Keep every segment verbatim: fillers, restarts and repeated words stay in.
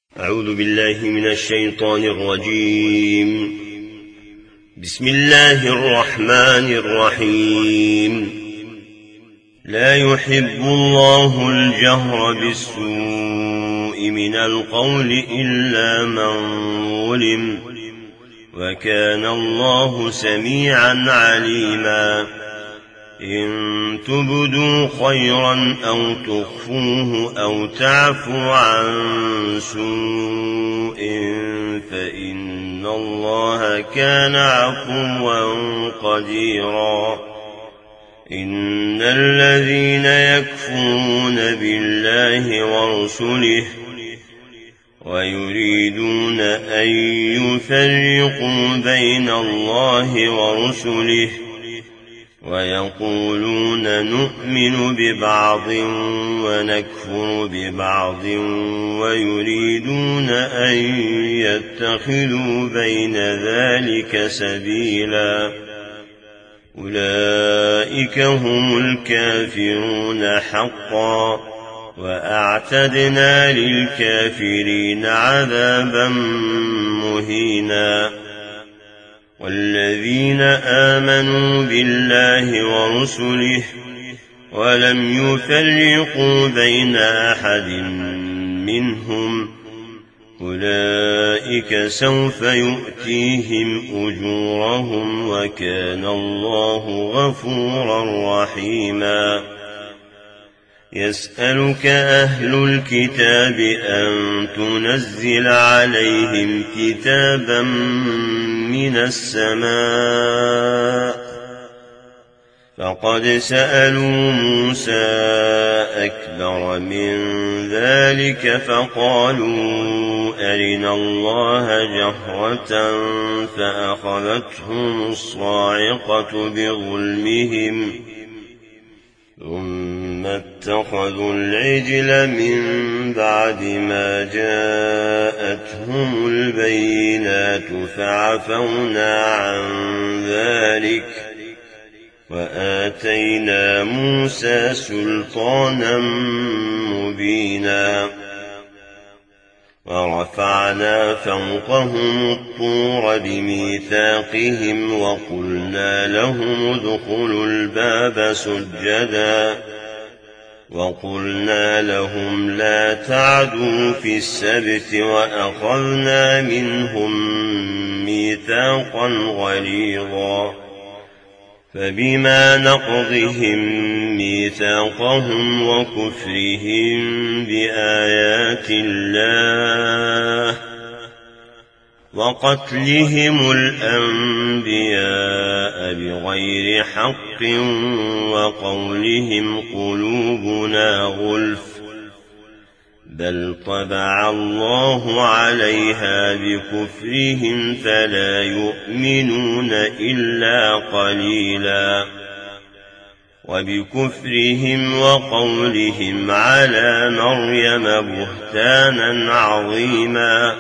أعوذ بالله من الشيطان الرجيم. بسم الله الرحمن الرحيم. لا يحب الله الجهر بالسوء من القول إلا من ظلم، وكان الله سميعا عليما. إن تبدوا خيرا أو تخفوه أو تعفوا عن سوء فإن الله كان عفوا قديرا. إن الذين يكفرون بالله ورسله ويريدون أن يفرقوا بين الله ورسله ويقولون نؤمن ببعض ونكفر ببعض ويريدون أن يتخذوا بين ذلك سبيلا، أولئك هم الكافرون حقا، وأعتدنا للكافرين عذابا مهينا. والذين آمنوا بالله ورسله ولم يفرقوا بين أحد منهم أولئك سوف يؤتيهم أجورهم، وكان الله غفورا رحيما. يسألك أهل الكتاب أن تنزل عليهم كتابا من السماء، فقد سألوا موسى أكبر من ذلك فقالوا أرنا الله جهرة فأخذتهم الصاعقة بظلمهم ثم اتخذوا العجل من بعد ما جاءتهم البينات فعفونا عن ذلك وآتينا موسى سلطانا مبينا. ورفعنا فوقهم الطور بميثاقهم وقلنا لهم ادخلوا الباب سجدا وقلنا لهم لا تعدوا في السبت وأخذنا منهم ميثاقا غليظا. فبما نقضهم ميثاقهم وكفرهم بآيات الله وقتلهم الأنبياء بغير حق وقولهم قلوبنا غلف بل طبع الله عليها بكفرهم فلا يؤمنون إلا قليلا. وبكفرهم وقولهم على مريم بهتانا عظيما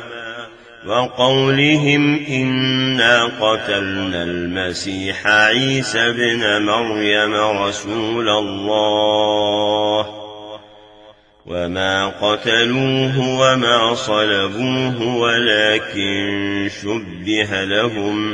وقولهم إنا قتلنا المسيح عيسى ابن مريم رسول الله وما قتلوه وما صلبوه ولكن شبه لهم،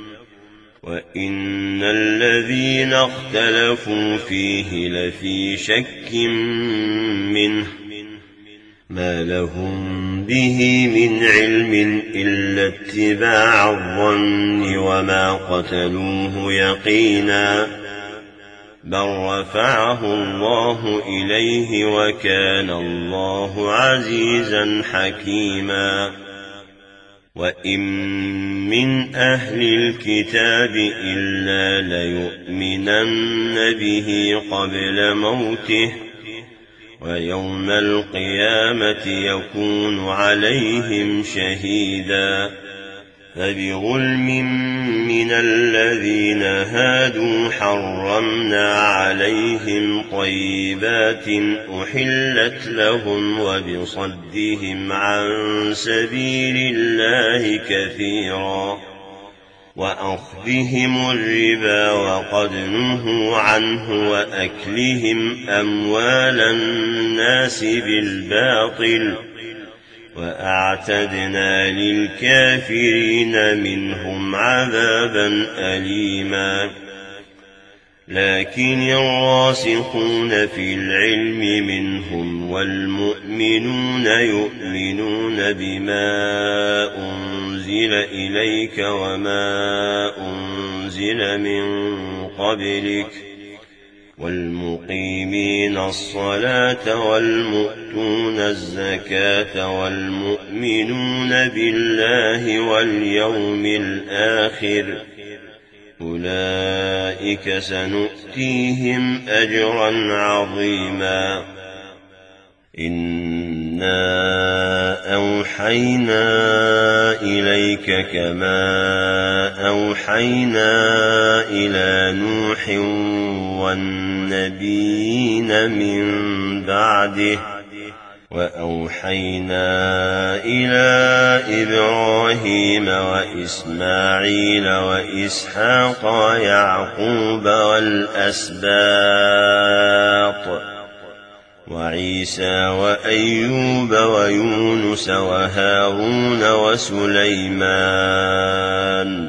وإن الذين اختلفوا فيه لفي شك منه ما لهم به من علم إلا اتباع الظن وما قتلوه يقينا بل رفعه الله إليه وكان الله عزيزا حكيما. وإن من أهل الكتاب إلا ليؤمنن به قبل موته ويوم القيامة يكون عليهم شهيدا. فبظلم من الذين هادوا حرمنا عليهم طيبات أحلت لهم وبصدهم عن سبيل الله كثيرا وأخذهم الربا وقد نهوا عنه وأكلهم أموال الناس بالباطل وأعتدنا للكافرين منهم عذابا أليما لكن الراسخون في العلم منهم والمؤمنون يؤمنون بما أنزل إليك وما أنزل من قبلك والمقيمين الصلاة والمؤتون الزكاة والمؤمنون بالله واليوم الآخر أولئك سنؤتيهم أجرا عظيما إنا أوحينا إليك كما أوحينا إلى نوح والنبيين من بعده وأوحينا إلى إبراهيم وإسماعيل وإسحاق ويعقوب والأسباط وعيسى وأيوب ويونس وهارون وسليمان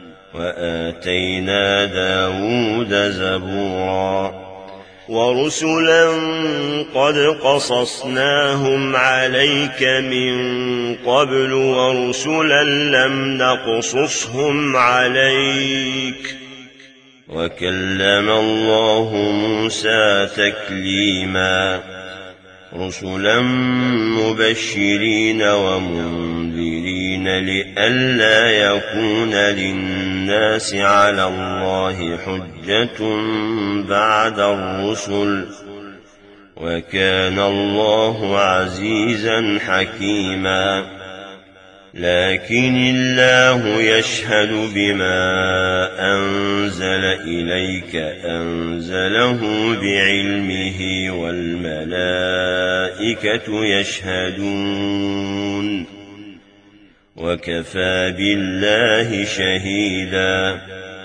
وآتينا داود زبورا ورسلا قد قصصناهم عليك من قبل ورسلا لم نقصصهم عليك وكلم الله موسى تكليما رسلا مبشرين ومنذرين لئلا يكون للناس على الله حجة بعد الرسل وكان الله عزيزا حكيما لكن الله يشهد بما أنزل إليك أنزله بعلمه والملائكة يشهدون وكفى بالله شهيدا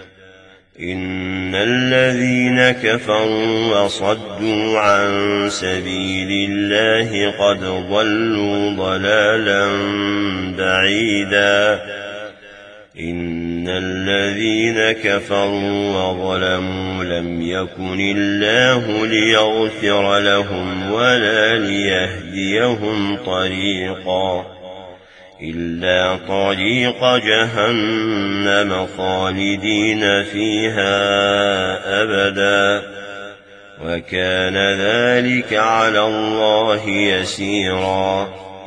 إن الذين كفروا وصدوا عن سبيل الله قد ضلوا ضلالا بعيدا إن الذين كفروا وظلموا لم يكن الله ليغفر لهم ولا ليهديهم طريقا إلا طريق جهنم خالدين فيها أبدا وكان ذلك على الله يسيرا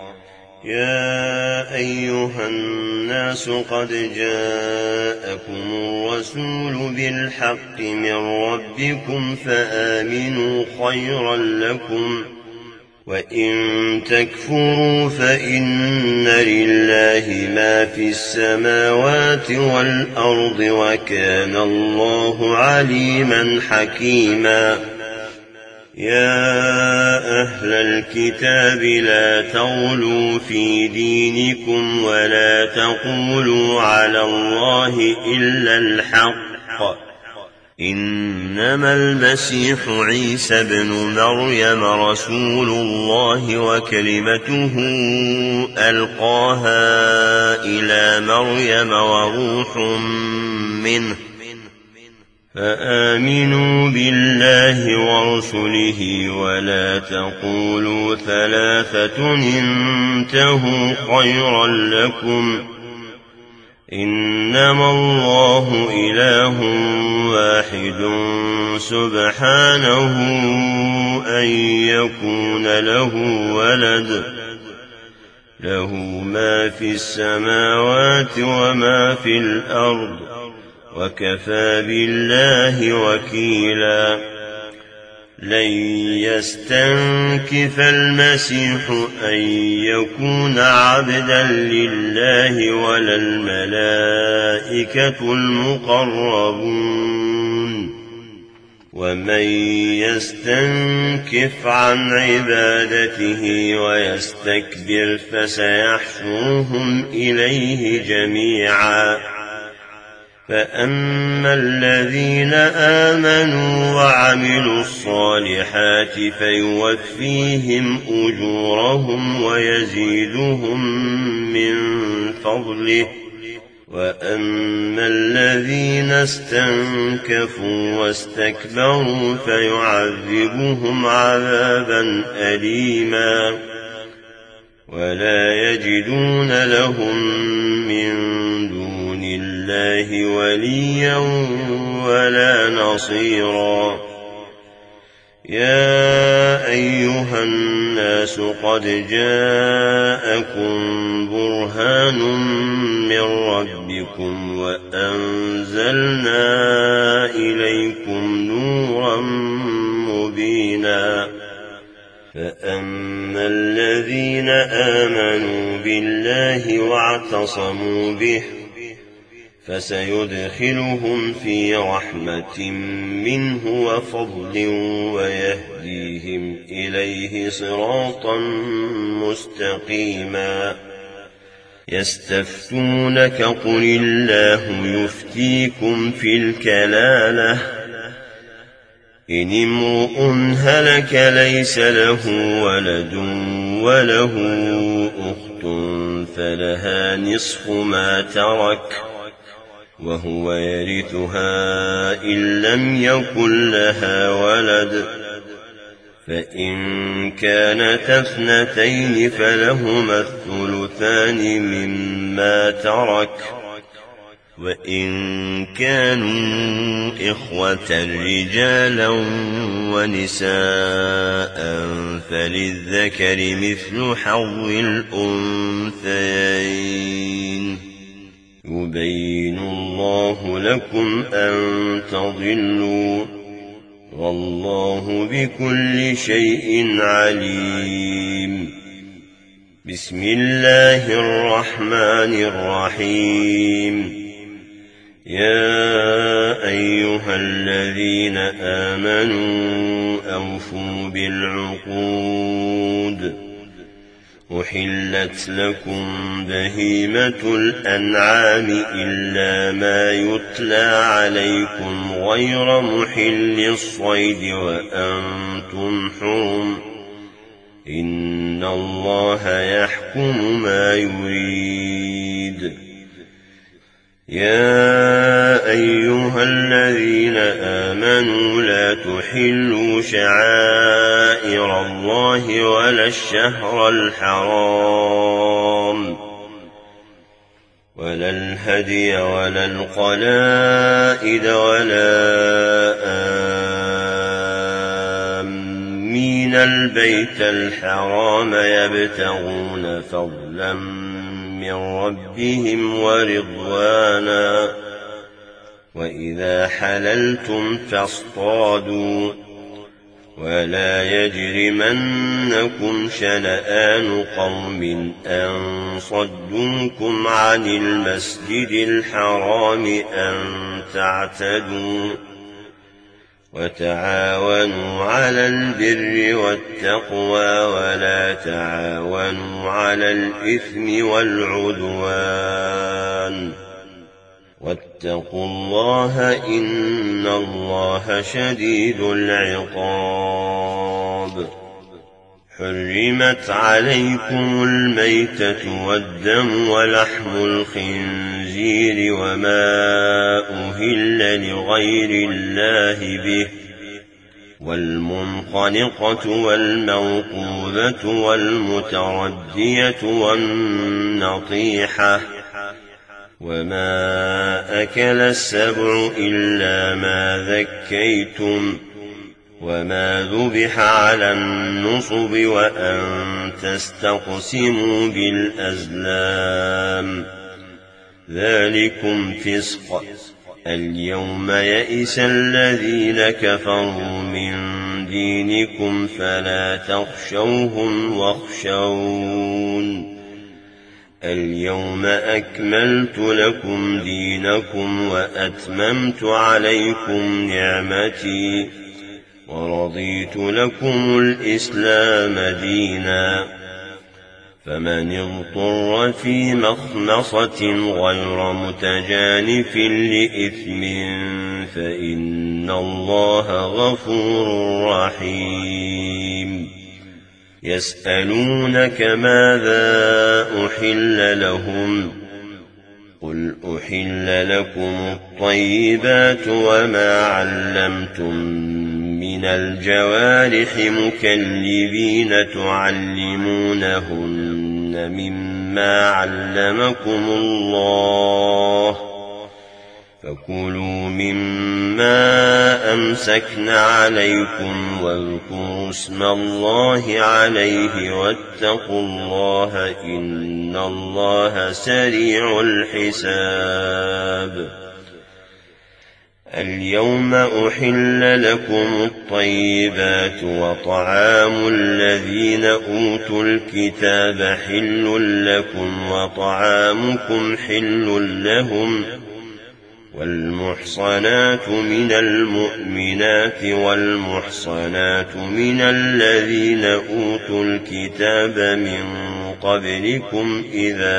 يا أيها الناس قد جاءكم الرسول بالحق من ربكم فآمنوا خيرا لكم وإن تكفروا فإن لله ما في السماوات والأرض وكان الله عليما حكيما يا أهل الكتاب لا تغلوا في دينكم ولا تقولوا على الله إلا الحق إنما المسيح عيسى بن مريم رسول الله وكلمته ألقاها إلى مريم وروح منه فآمنوا بالله ورسله ولا تقولوا ثلاثة انتهوا خيرا لكم إنما الله إله واحد سبحانه أن يكون له ولد له ما في السماوات وما في الأرض وكفى بالله وكيلا لن يستنكف المسيح أن يكون عبدا لله ولا الملائكة المقربون ومن يستنكف عن عبادته ويستكبر فسيحشرهم إليه جميعا فأما الذين آمنوا وعملوا الصالحات فيوفيهم أجورهم ويزيدهم من فضله، وأما الذين استنكفوا واستكبروا فيعذبهم عذابا أليما ولا يجدون لهم من دون الله وليا ولا نصيرا. يا أيها الناس قد جاءكم برهان من ربكم وأنزلنا إليكم نورا مبينا. فأما الذين آمنوا بالله واعتصموا به فسيدخلهم في رحمة منه وفضل ويهديهم إليه صراطا مستقيما. يستفتونك قل الله يفتيكم في الكلالة إن امرؤ هلك ليس له ولد وله أخت فلها نصف ما ترك وهو يرثها إن لم يكن لها ولد، فإن كانت اثنتين فلهما الثلثان مما ترك، وإن كانوا إخوة رجالا ونساء فللذكر مثل حظ الأنثيين. يبين الله لكم أن تضلوا والله بكل شيء عليم. بسم الله الرحمن الرحيم. يا أيها الذين آمنوا أوفوا بالعقود. أحلت لكم بهيمة الأنعام إلا ما يتلى عليكم غير محل الصيد وأنتم حرم، إن الله يحكم ما يريد. يا أيها الذين آمنوا لا تحلوا شعائر الله ولا الشهر الحرام ولا الهدي ولا القلائد ولا آمين البيت الحرام يبتغون فضلا من ربهم ورضوانا. وإذا حللتم فاصطادوا ولا يجرمنكم شنآن قوم أن صدوكم عن المسجد الحرام أن تعتدوا. وتعاونوا على البر والتقوى ولا تعاونوا على الإثم والعدوان، واتقوا الله إن الله شديد العقاب. حرمت عليكم الميتة والدم ولحم الخنزير وما أهل لغير الله به، والمنخنقة والموقوذة والمتردية والنطيحة وما أكل السبع إلا ما ذكيتم وما ذبح على النصب وأن تستقسموا بالأزلام، ذلكم فسق. اليوم يئس الذين كفروا من دينكم فلا تخشوهم واخشون. اليوم أكملت لكم دينكم وأتممت عليكم نعمتي ورضيت لكم الإسلام دينا. فمن اضطر في مخمصة غير متجانف لإثم فإن الله غفور رحيم يسألونك ماذا أحل لهم قل أحل لكم الطيبات وما علمتم من الجوارح مكلبين تعلمونهن مما علمكم الله فكلوا مما أمسكن عليكم واذكروا اسم الله عليه واتقوا الله إن الله سريع الحساب اليوم أحل لكم الطيبات وطعام الذين أوتوا الكتاب حل لكم وطعامكم حل لهم والمحصنات من المؤمنات والمحصنات من الذين أوتوا الكتاب من قبلكم إذا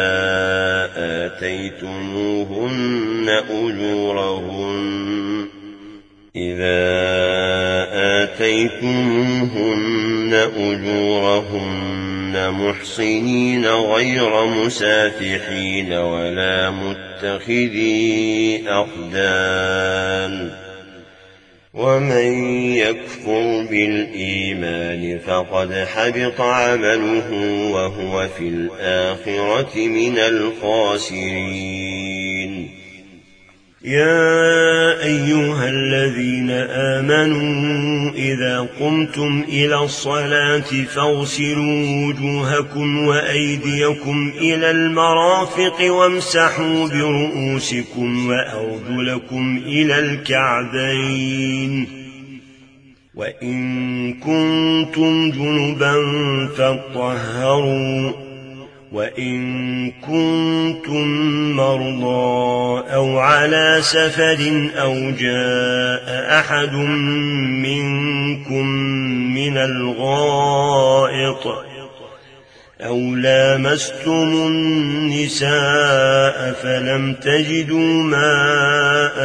آتيتموهن أجورهن إذا آتيتموهن أجورهن محصنين غير مسافحين ولا متخذي أخدان ومن يكفر بالإيمان فقد حبط عمله وهو في الآخرة من الخاسرين يا أيها الذين آمنوا إذا قمتم إلى الصلاة فاغسلوا وجوهكم وأيديكم إلى المرافق وامسحوا برؤوسكم وأرجلكم إلى الكعبين وإن كنتم جنبا فاطهروا وإن كنتم مرضى أو على سفر أو جاء أحد منكم من الغائط أو لامستم النساء فلم تجدوا ماء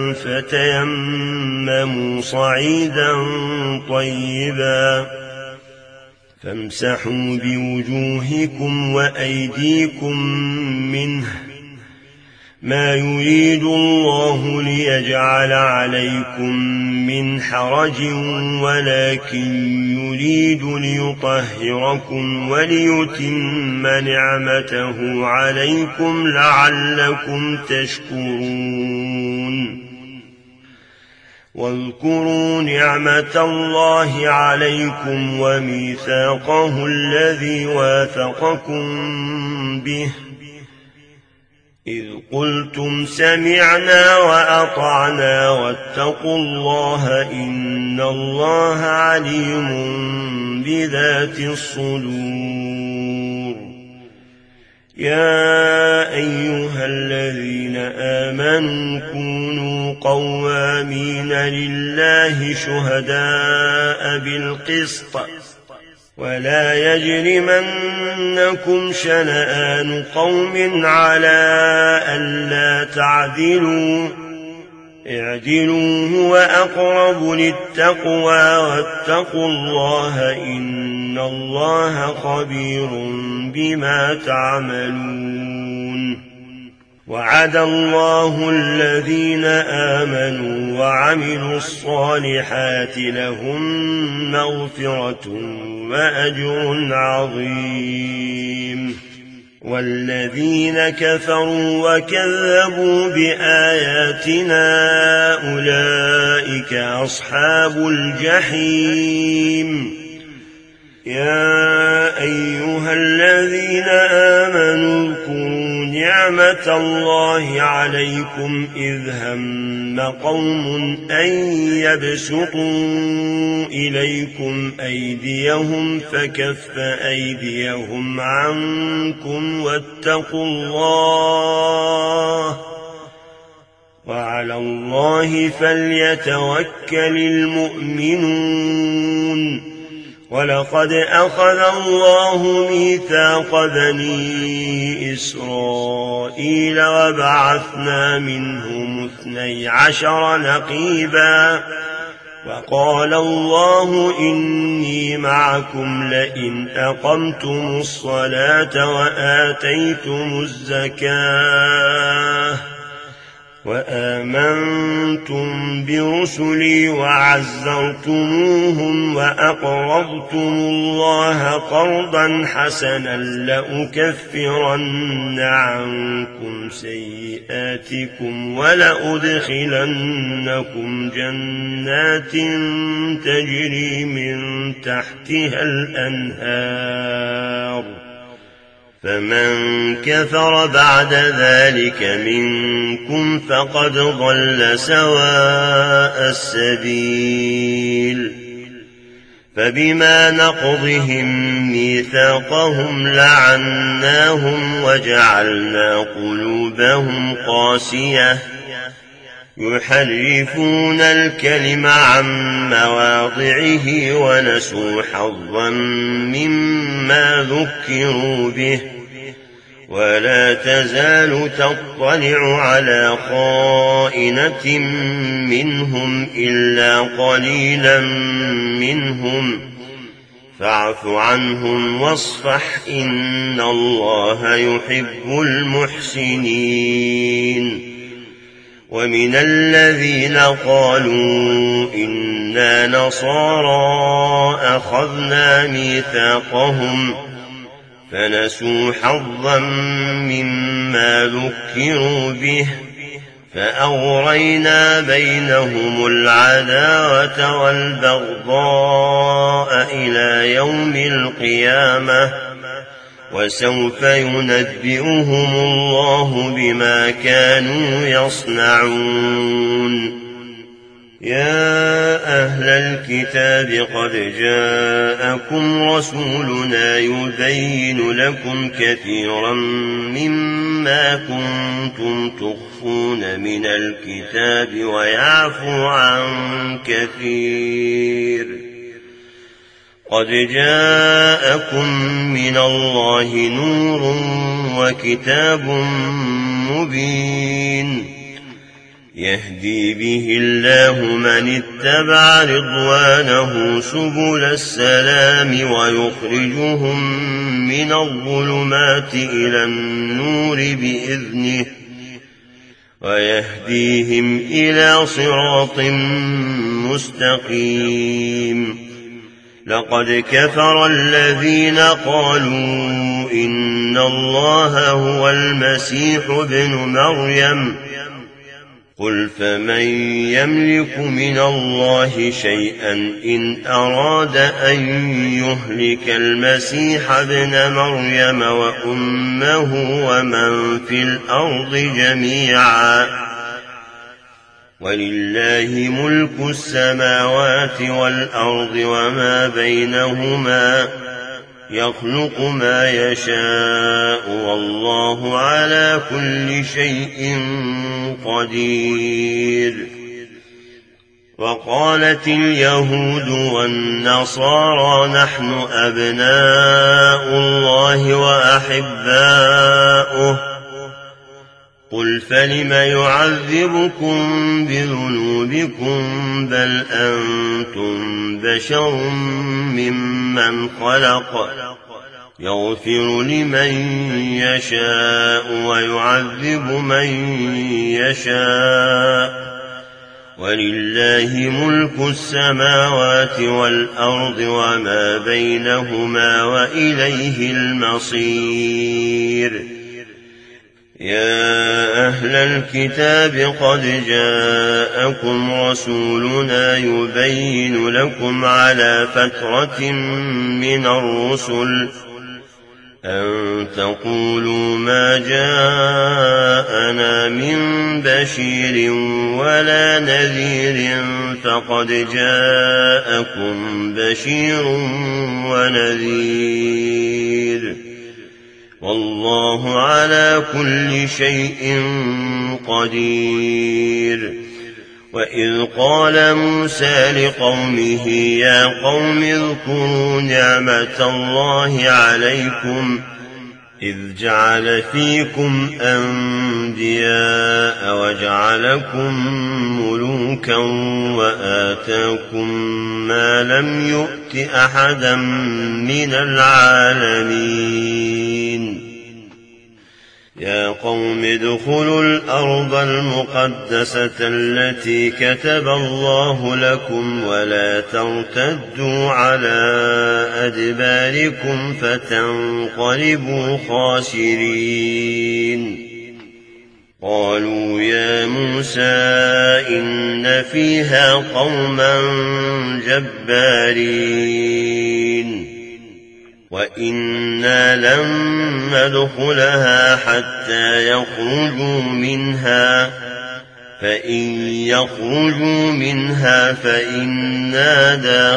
فتيمموا صعيدا طيبا فامسحوا بوجوهكم وأيديكم منه ما يريد الله ليجعل عليكم من حرج ولكن يريد ليطهركم وليتم نعمته عليكم لعلكم تشكرون واذكروا نعمة الله عليكم وميثاقه الذي واثقكم به إذ قلتم سمعنا وأطعنا واتقوا الله إن الله عليم بذات الصدور يا أيها الذين آمنوا كونوا قوامين لله شهداء بالقسط ولا يجرمنكم شنآن قوم على ألا تعدلوا اعدلوا هو أقرب للتقوى واتقوا الله إن الله خبير بما تعملون وعد الله الذين آمنوا وعملوا الصالحات لهم مغفرة وأجر عظيم والذين كفروا وكذبوا بآياتنا أولئك أصحاب الجحيم يا أيها الذين آمنوا اذكروا نعمة الله عليكم إذ هم قوم أن يبسطوا إليكم أيديهم فكف أيديهم عنكم واتقوا الله وعلى الله فليتوكل المؤمنون ولقد أخذ الله ميثاق بني إسرائيل وبعثنا منهم اثني عشر نقيبا وقال الله إني معكم لئن أقمتم الصلاة وآتيتم الزكاة وآمنتم برسلي وعزرتموهم وأقرضتم الله قرضا حسنا لأكفرن عنكم سيئاتكم ولأدخلنكم جنات تجري من تحتها الأنهار فمن كفر بعد ذلك منكم فقد ضل سواء السبيل فبما نقضهم ميثاقهم لعناهم وجعلنا قلوبهم قاسية يحرفون الكلم عن مواضعه ونسوا حظا مما ذكروا به ولا تزال تطلع على خائنة منهم إلا قليلا منهم فاعف عنهم واصفح إن الله يحب المحسنين ومن الذين قالوا إنا نصارى أخذنا ميثاقهم فنسوا حظا مما ذكروا به فأغرينا بينهم العداوة والبغضاء إلى يوم القيامة وسوف ينبئهم الله بما كانوا يصنعون يا أهل الكتاب قد جاءكم رسولنا يبين لكم كثيرا مما كنتم تخفون من الكتاب ويعفو عن كثير قد جاءكم من الله نور وكتاب مبين يهدي به الله من اتبع رضوانه سبل السلام ويخرجهم من الظلمات إلى النور بإذنه ويهديهم إلى صراط مستقيم لقد كفر الذين قالوا إن الله هو المسيح ابن مريم قل فمن يملك من الله شيئا إن أراد أن يهلك المسيح ابن مريم وأمه ومن في الأرض جميعا ولله ملك السماوات والأرض وما بينهما يخلق ما يشاء والله على كل شيء قدير وقالت اليهود والنصارى نحن أبناء الله وأحباؤه قل فلم يعذبكم بذنوبكم بل أنتم بشر ممن خلق يغفر لمن يشاء ويعذب من يشاء ولله ملك السماوات والأرض وما بينهما وإليه المصير يا أهل الكتاب قد جاءكم رسولنا يبين لكم على فترة من الرسل أن تقولوا ما جاءنا من بشير ولا نذير فقد جاءكم بشير ونذير والله على كل شيء قدير وإذ قال موسى لقومه يا قوم اذكروا نعمة الله عليكم إذ جعل فيكم أنبياء وجعلكم ملوكا وآتاكم ما لم يؤت أحدا من العالمين يا قوم ادخلوا الأرض المقدسة التي كتب الله لكم ولا ترتدوا على أدباركم فتنقلبوا خاسرين قالوا يا موسى إن فيها قوما جبارين وإنا لن ندخلها حتى يخرجوا منها فإن يخرجوا منها فإنا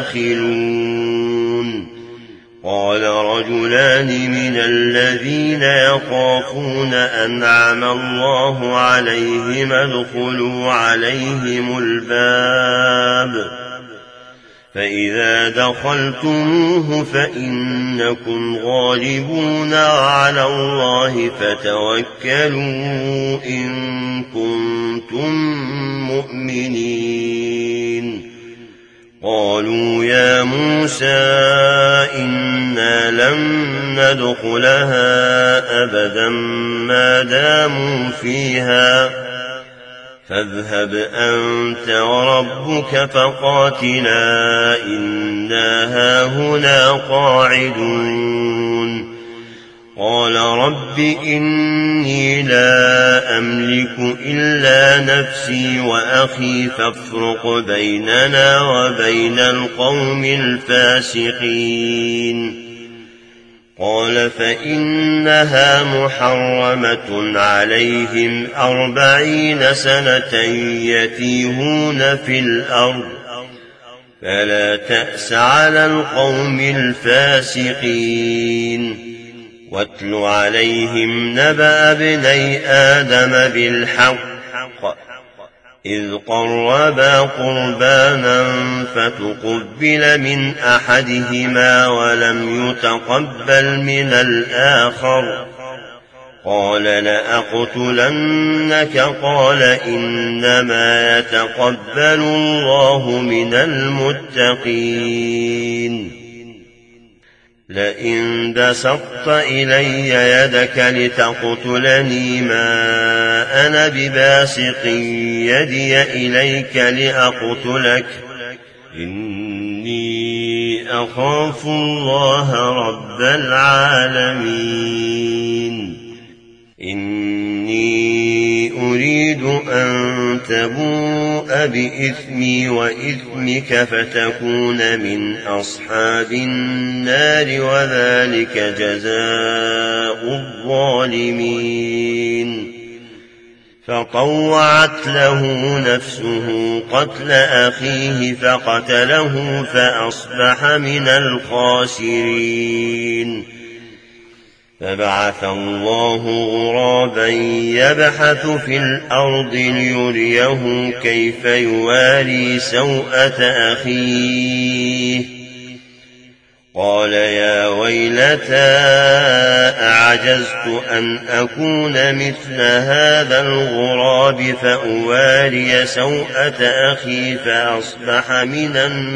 داخلون قال رجلان من الذين يخافون أنعم الله عليهم ادخلوا عليهم الباب فإذا دخلتموه فإنكم غالبون على الله فتوكلوا إن كنتم مؤمنين قالوا يا موسى إنا لن ندخلها أبدا ما داموا فيها فاذهب أنت وربك فقاتلا إنا هاهنا قاعدون قال رب إني لا أملك إلا نفسي وأخي فافرق بيننا وبين القوم الفاسقين قال فإنها محرمة عليهم أربعين سنة يتيهون في الأرض فلا تأس على القوم الفاسقين واتل عليهم نبأ ابني آدم بالحق إذ قربا قربانا فتقبل من أحدهما ولم يتقبل من الآخر قال لأقتلنك قال إنما يتقبل الله من المتقين لئن بسطت إلي يدك لتقتلني ما أنا بباسط يدي إليك لأقتلك إني أخاف الله رب العالمين إني أريد أن تبوء بإثمي وإثمك فتكون من أصحاب النار وذلك جزاء الظالمين فطوعت له نفسه قتل أخيه فقتله فأصبح من الخاسرين فبعث الله غرابا يبحث في الأرض ليريه كيف يواري سوءة أخيه قال يا ويلتى أعجزت أن أكون مثل هذا الغراب فأواري سوءة أخي فأصبح من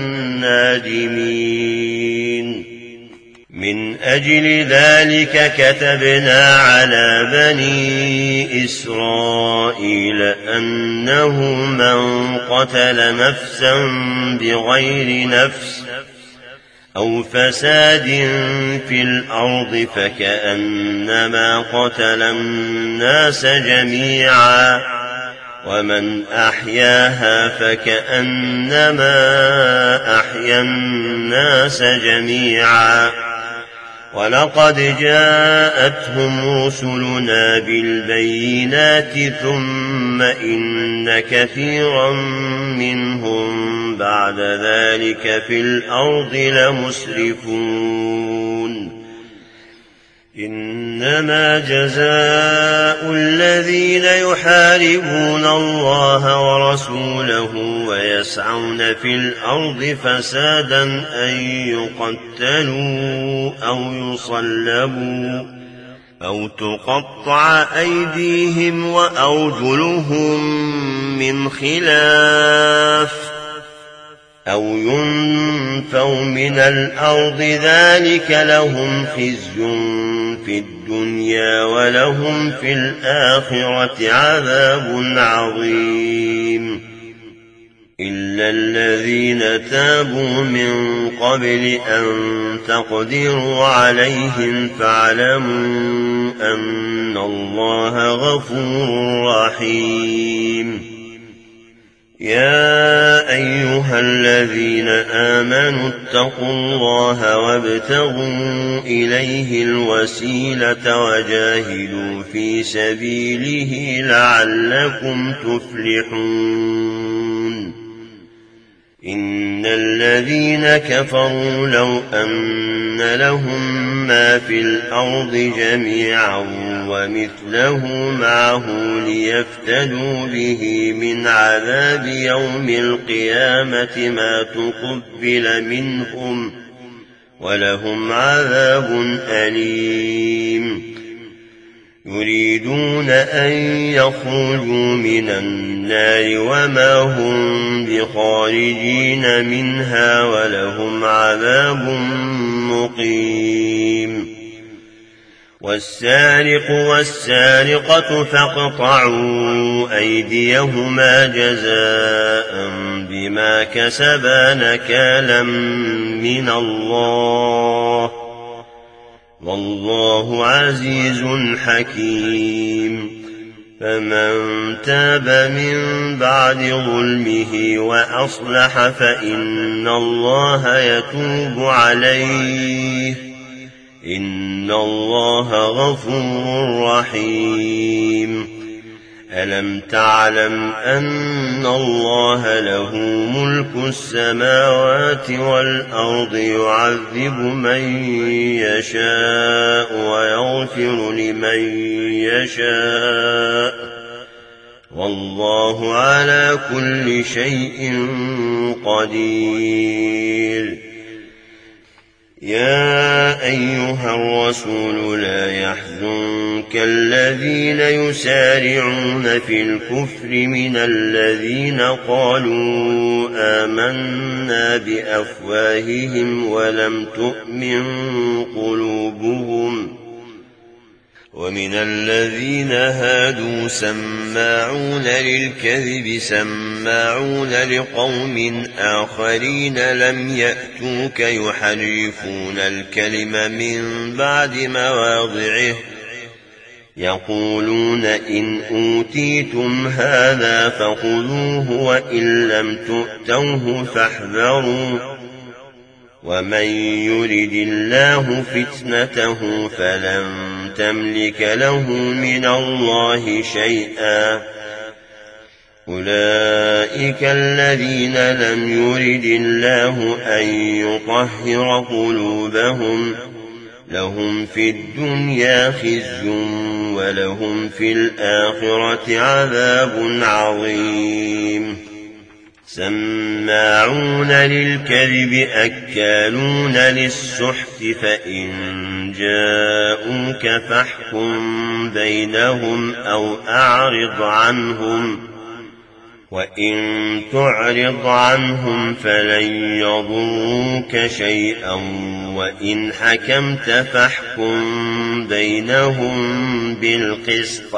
النادمين من أجل ذلك كتبنا على بني إسرائيل أنه من قتل نفسا بغير نفس أو فساد في الأرض فكأنما قتل الناس جميعا ومن أحياها فكأنما أحيا الناس جميعا ولقد جاءتهم رسلنا بالبينات ثم إن كثيرا منهم بعد ذلك في الأرض لمسرفون إنما جزاء الذين يحاربون الله ورسوله ويسعون في الأرض فسادا أن يقتلوا أو يصلبوا أو تقطع أيديهم وأرجلهم من خلاف أو ينفوا من الأرض ذلك لهم خزي في الدنيا ولهم في الآخرة عذاب عظيم إلا الذين تابوا من قبل أن تقدروا عليهم فاعلموا أن الله غفور رحيم يا أيها الذين آمنوا اتقوا الله وابتغوا إليه الوسيلة وجاهدوا في سبيله لعلكم تفلحون إن الذين كفروا لو أن لهم ما في الأرض جميعا ومثله معه ليفتدوا به من عذاب يوم القيامة ما تقبل منهم ولهم عذاب أليم يريدون أن يخرجوا من النار وما هم بخارجين منها ولهم عذاب مقيم والسارق والسارقة فاقطعوا أيديهما جزاء بما كسبا نكالا من الله والله عزيز حكيم فمن تاب من بعد ظلمه وأصلح فإن الله يتوب عليه إن الله غفور رحيم ألم تعلم أن الله له ملك السماوات والأرض يعذب من يشاء ويغفر لمن يشاء والله على كل شيء قدير يا أيها الرسول لا يحزنك الذين يسارعون في الكفر من الذين قالوا آمنا بأفواههم ولم تؤمن قلوبهم ومن الذين هادوا سماعون للكذب سماعون لقوم آخرين لم يأتوك يحرفون الكلم من بعد مواضعه يقولون إن أوتيتم هذا فخذوه وإن لم تؤتوه فاحذروا ومن يرد الله فتنته فلن تملك له من الله شيئا أولئك الذين لم يرد الله أن يطهر قلوبهم لهم في الدنيا خزي ولهم في الآخرة عذاب عظيم سماعون للكذب أكالون للسحت فإن جاءوك فاحكم بينهم أو أعرض عنهم وإن تعرض عنهم فلن يضروك شيئا وإن حكمت فاحكم بينهم بالقسط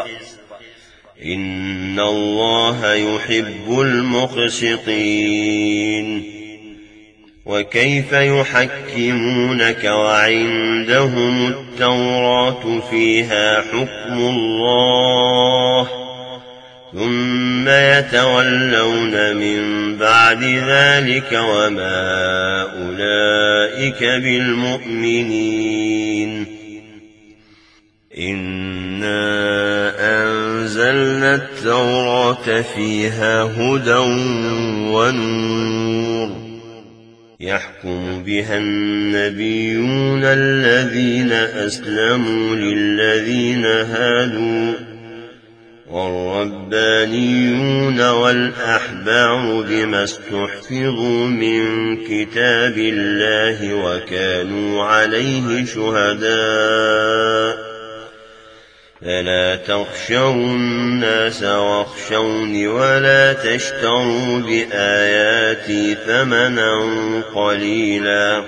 إن الله يحب المقسطين وكيف يحكمونك وعندهم التوراة فيها حكم الله ثم يتولون من بعد ذلك وما أولئك بالمؤمنين إنا أنزلنا التوراة فيها هدى ونور يحكم بها النبيون الذين أسلموا للذين هادوا والربانيون والأحبار بما استحفظوا من كتاب الله وكانوا عليه شهداء فلا تخشوا الناس واخشوني ولا تشتروا بآياتي ثمنا قليلا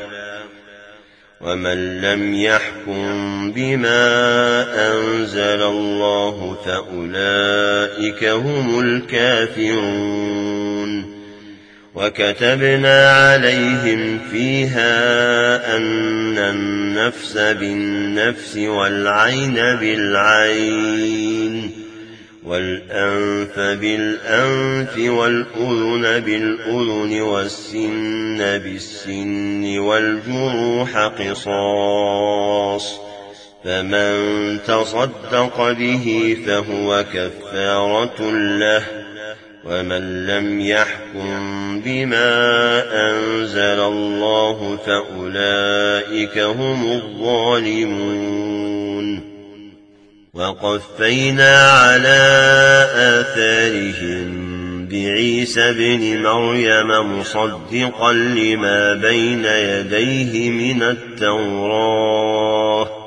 ومن لم يحكم بما أنزل الله فأولئك هم الكافرون وكتبنا عليهم فيها أن النفس بالنفس والعين بالعين والأنف بالأنف والأذن بالأذن والسن بالسن والجروح قصاص فمن تصدق به فهو كفارة له ومن لم يحكم بما أنزل الله فأولئك هم الظالمون وقفينا على آثارهم بعيسى ابن مريم مصدقا لما بين يديه من التوراة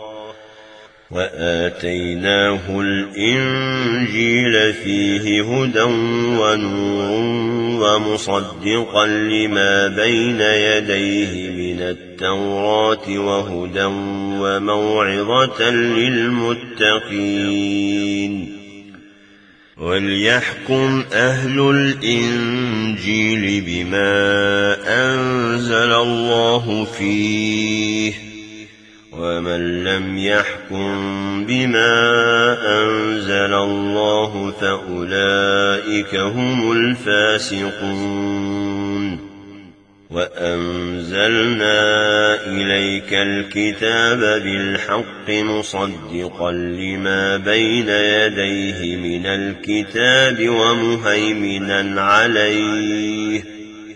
وآتيناه الإنجيل فيه هدى ونور ومصدقا لما بين يديه من التوراة وهدى وموعظة للمتقين وليحكم أهل الإنجيل بما أنزل الله فيه ومن لم يحكم بما أنزل الله فأولئك هم الفاسقون وأنزلنا إليك الكتاب بالحق مصدقا لما بين يديه من الكتاب ومهيمنا عليه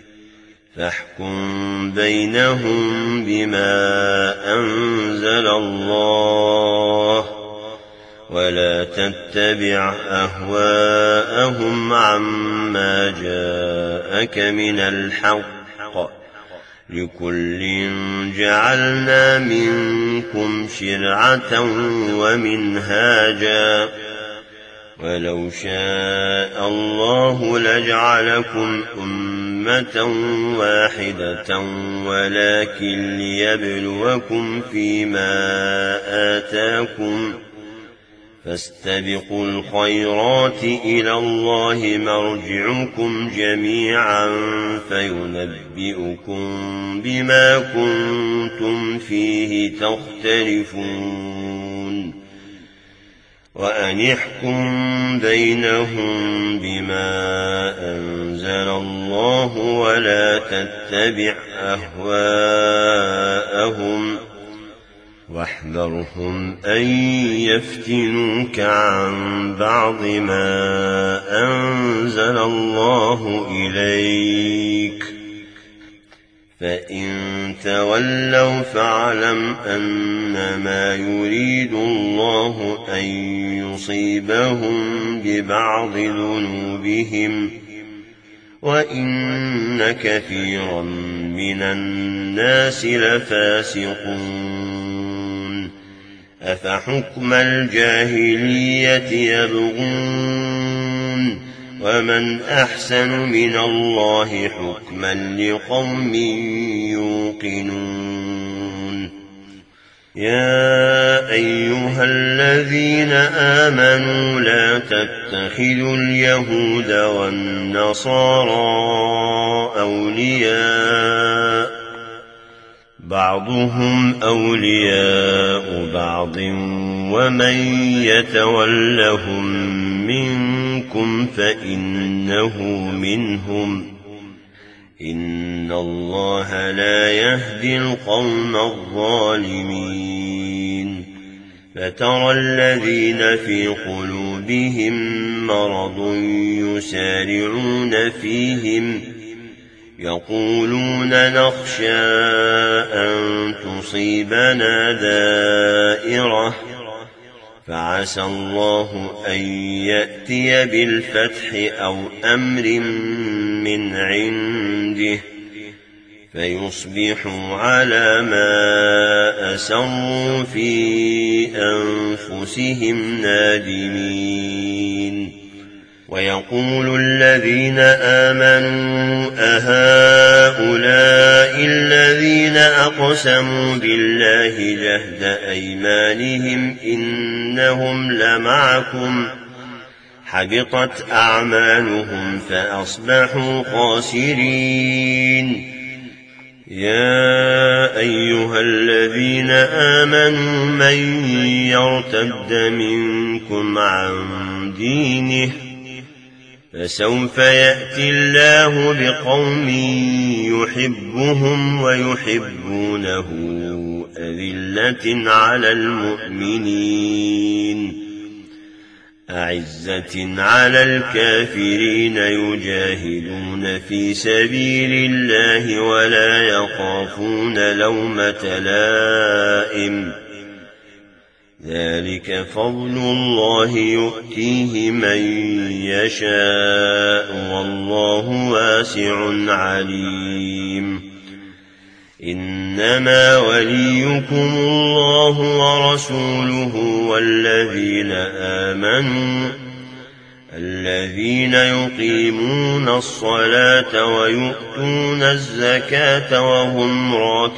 فاحكم بينهم بما أنزل الله ولا تتبع أهواءهم عما جاءك من الحق لكل جعلنا منكم شرعة ومنهاجا ولو شاء الله لجعلكم أمة واحدة ولكن ليبلوكم فيما آتاكم فاستبقوا الخيرات إلى الله مرجعكم جميعا فينبئكم بما كنتم فيه تختلفون وأن يحكم بينهم بما أنزل الله ولا تتبع أهواءهم واحذرهم أن يفتنوك عن بعض ما أنزل الله إليك فإن تولوا فاعلم أنما يريد الله أن يصيبهم ببعض ذنوبهم وإن كثيرا من الناس لفاسقون أفحكم الجاهلية يبغون ومن أحسن من الله حكما لقوم يوقنون يا أيها الذين آمنوا لا تتخذوا اليهود والنصارى أولياء بعضهم أولياء بعض ومن يتولهم منكم فإنه منهم إن الله لا يهدي القوم الظالمين فترى الذين في قلوبهم مرض يسارعون فيهم يقولون نخشى أن تصيبنا دائرة فعسى الله أن يأتي بالفتح أو أمر من عنده فيصبحوا على ما أسروا في أنفسهم نادمين. ويقول الذين آمنوا أهؤلاء الذين أقسموا بالله جهد أيمانهم إنهم لمعكم حبطت أعمالهم فأصبحوا خاسرين. يا أيها الذين آمنوا من يرتد منكم عن دينه فسوف يأتي الله بقوم يحبهم ويحبونه أذلة على المؤمنين أعزة على الكافرين يجاهدون في سبيل الله ولا يخافون لومة لائم ذلك فضل الله يؤتيه من يشاء والله واسع عليم. إنما وليكم الله ورسوله والذين آمنوا الذين يقيمون الصلاة ويؤتون الزكاة وهم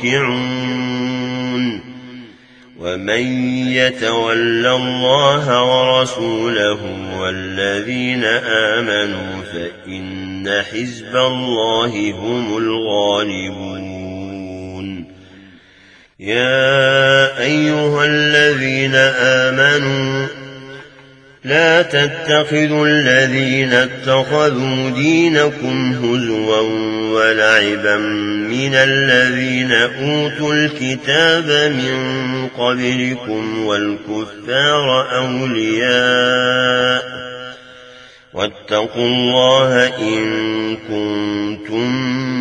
راكعون. ومن يتول الله ورسوله والذين آمنوا فإن حزب الله هم الغالبون. يا أيها الذين آمنوا لا تتخذوا الذين اتخذوا دينكم هزوا ولعبا من الذين أوتوا الكتاب من قبلكم والكفار أولياء واتقوا الله إن كنتم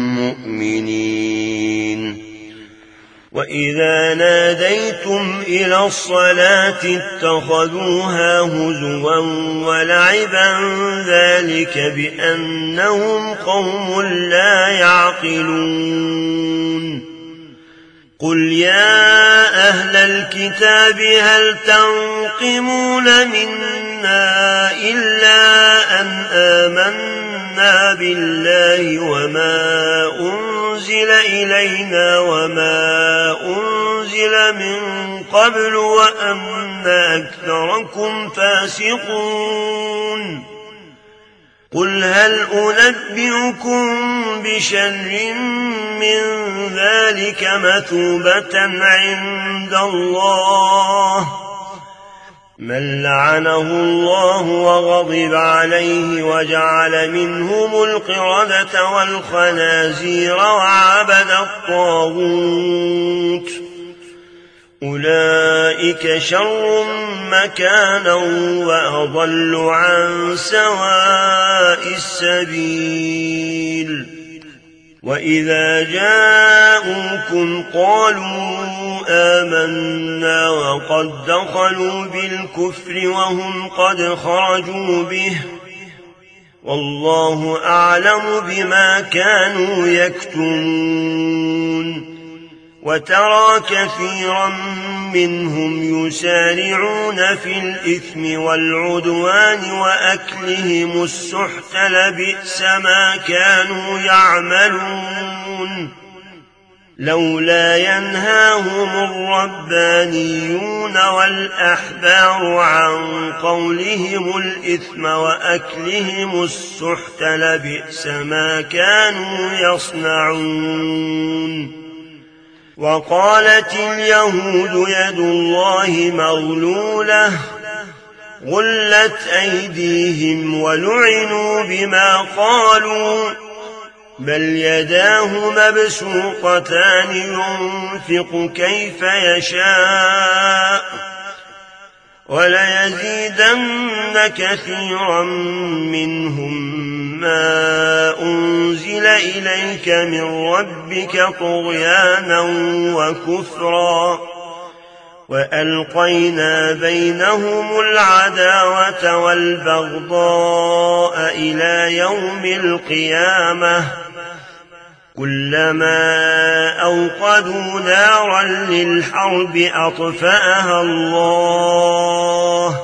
مؤمنين. وإذا ناديتم إلى الصلاة اتخذوها هزوا ولعبا ذلك بأنهم قوم لا يعقلون. قل يا أهل الكتاب هل تنقمون منا إلا أن آمنا بالله وما أنزل إلينا وما أنزل من قبل وأن أكثركم فاسقون. قل هل أنبئكم بشر من ذلك مثوبة عند الله من لعنه الله وغضب عليه وجعل منهم القردة والخنازير وعبد الطاغوت أولئك شر مكانا وأضل عن سواء السبيل. وإذا جاءوكم قالوا آمنا وقد دخلوا بالكفر وهم قد خرجوا به والله أعلم بما كانوا يكتمون. وترى كثيرا منهم يسارعون في الإثم والعدوان وأكلهم السحت لبئس ما كانوا يعملون. لولا ينهاهم الربانيون والأحبار عن قولهم الإثم وأكلهم السحت لبئس ما كانوا يصنعون. وقالت اليهود يد الله مغلولة غلت أيديهم ولعنوا بما قالوا بل يداه مبسوطتان ينفق كيف يشاء وليزيدن كثيرا منهم ما أنزل إليك من ربك طغيانا وكفرا وألقينا بينهم العداوة والبغضاء إلى يوم القيامة كلما أوقدوا نارا للحرب أطفأها الله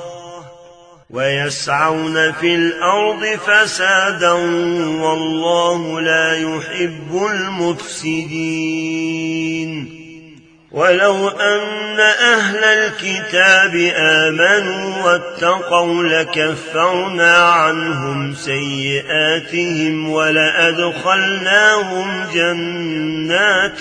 ويسعون في الأرض فسادا والله لا يحب المفسدين ولو أن أهل الكتاب آمنوا واتقوا لكفرنا عنهم سيئاتهم ولأدخلناهم جنات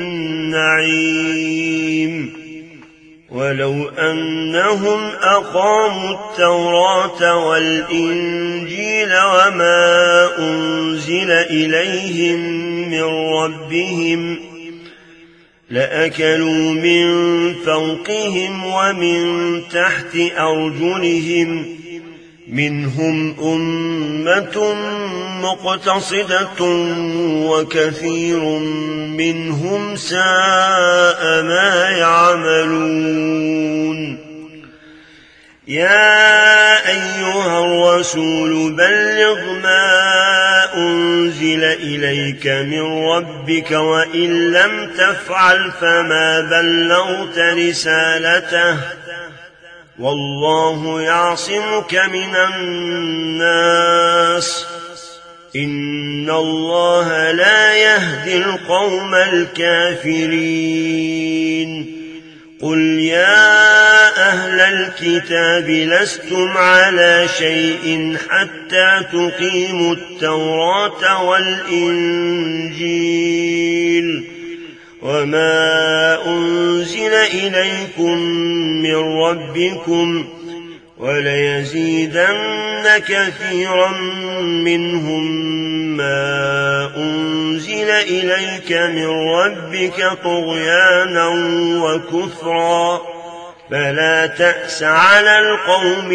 النعيم ولو أنهم أقاموا التوراة والإنجيل وما أنزل إليهم من ربهم لأكلوا من فوقهم ومن تحت أرجلهم منهم أمة مقتصدة وكثير منهم ساء ما يعملون يا أيها الرسول بلغ ما أنزل إليك من ربك وإن لم تفعل فما بلغت رسالته والله يعصمك من الناس إن الله لا يهدي القوم الكافرين قل يا أهل الكتاب لستم على شيء حتى تقيموا التوراة والإنجيل وما أنزل إليكم من ربكم وليزيدن كثيرا منهم ما أنزل إليك من ربك طغيانا وكفرا فلا تأس على القوم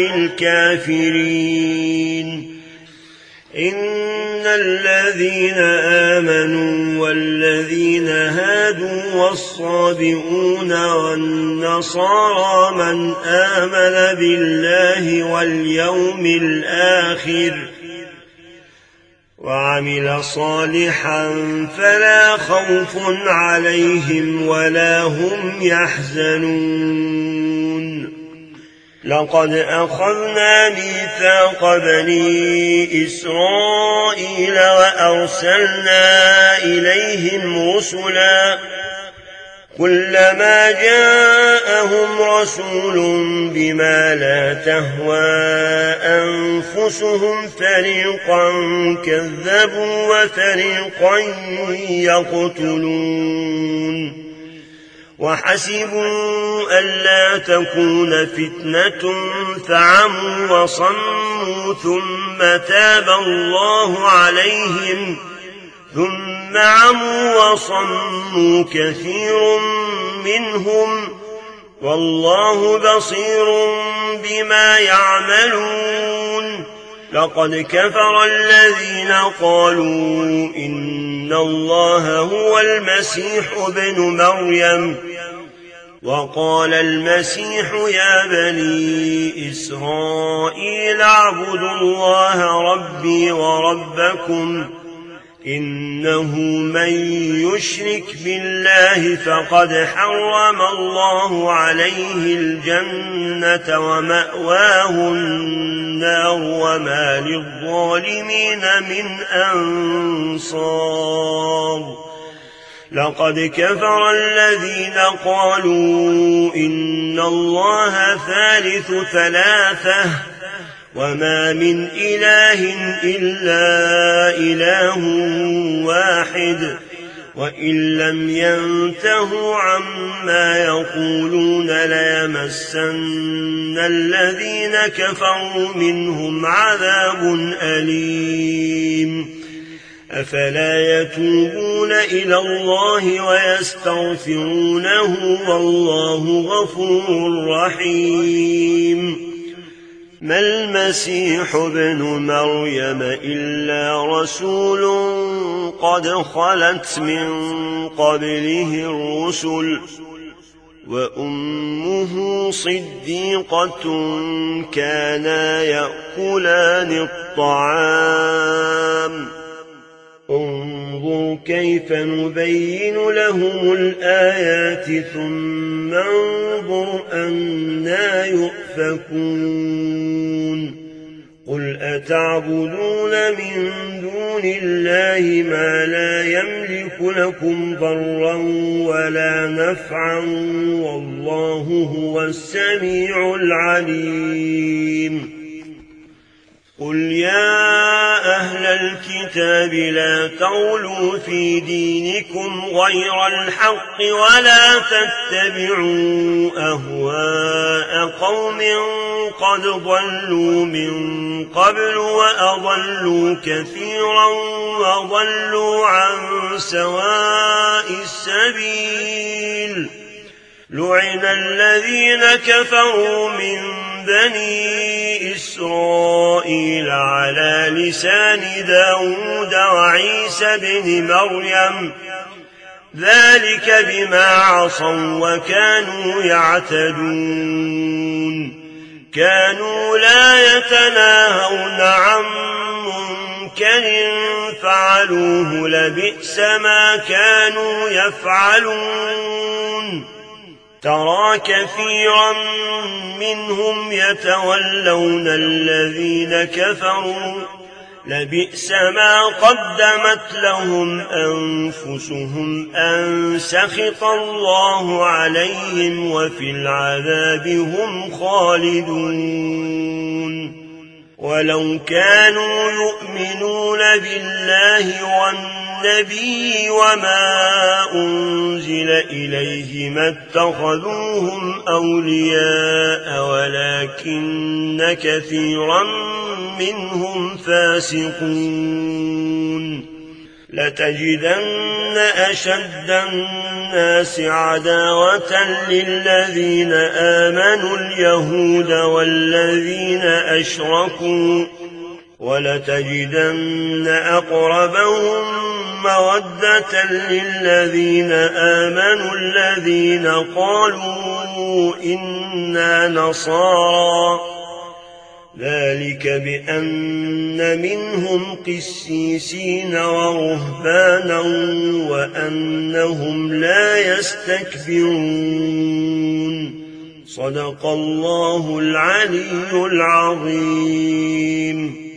الكافرين إن الذين آمنوا والذين هادوا والصابئون والنصارى من آمن بالله واليوم الآخر وعمل صالحا فلا خوف عليهم ولا هم يحزنون لقد أخذنا ميثاق بني إسرائيل وأرسلنا إليهم رسلا كلما جاءهم رسول بما لا تهوى أنفسهم فريقا كذبوا وفريقا يقتلون وحسبوا ألا تكون فتنة فعموا وصموا ثم تاب الله عليهم ثم عموا وصموا كثير منهم والله بصير بما يعملون لقد كفر الذين قالوا إن الله هو المسيح ابن مريم وقال المسيح يا بني إسرائيل اعبدوا الله ربي وربكم إنه من يشرك بالله فقد حرم الله عليه الجنة ومأواه النار وما للظالمين من أنصار لقد كفر الذين قالوا إن الله ثالث ثلاثة وما من إله إلا إله واحد وإن لم ينتهوا عما يقولون ليمسن الذين كفروا منهم عذاب أليم أفلا يتوبون إلى الله ويستغفرونه والله غفور رحيم ما المسيح ابن مريم إلا رسول قد خلت من قبله الرسل وأمه صديقة كانا يأكلان الطعام انظر كيف نبين لهم الآيات ثم انظر أنى يؤفكون قل أتعبدون من دون الله ما لا يملك لكم ضرا ولا نفعا والله هو السميع العليم قل يا أهل الكتاب لا تغلوا في دينكم غير الحق ولا تتبعوا أهواء قوم قد ضلوا من قبل وأضلوا كثيرا وضلوا عن سواء السبيل لعن الذين كفروا من بني إسرائيل على لسان داود وعيسى بن مريم ذلك بما عصوا وكانوا يعتدون كانوا لا يتناهون عن منكر فعلوه لبئس ما كانوا يفعلون ترى كثيرا منهم يتولون الذين كفروا لبئس ما قدمت لهم أنفسهم أن سخط الله عليهم وفي العذاب هم خالدون ولو كانوا يؤمنون بالله والنبي وما أنزل إليه ما اتخذوهم أولياء ولكن كثيرا منهم فاسقون لتجدن أشد الناس عداوة للذين آمنوا اليهود والذين أشركوا ولتجدن أقربهم مودة للذين آمنوا الذين قالوا إنا نصارى ذلك بأن منهم قسيسين ورهبانا وأنهم لا يستكبرون صدق الله العلي العظيم.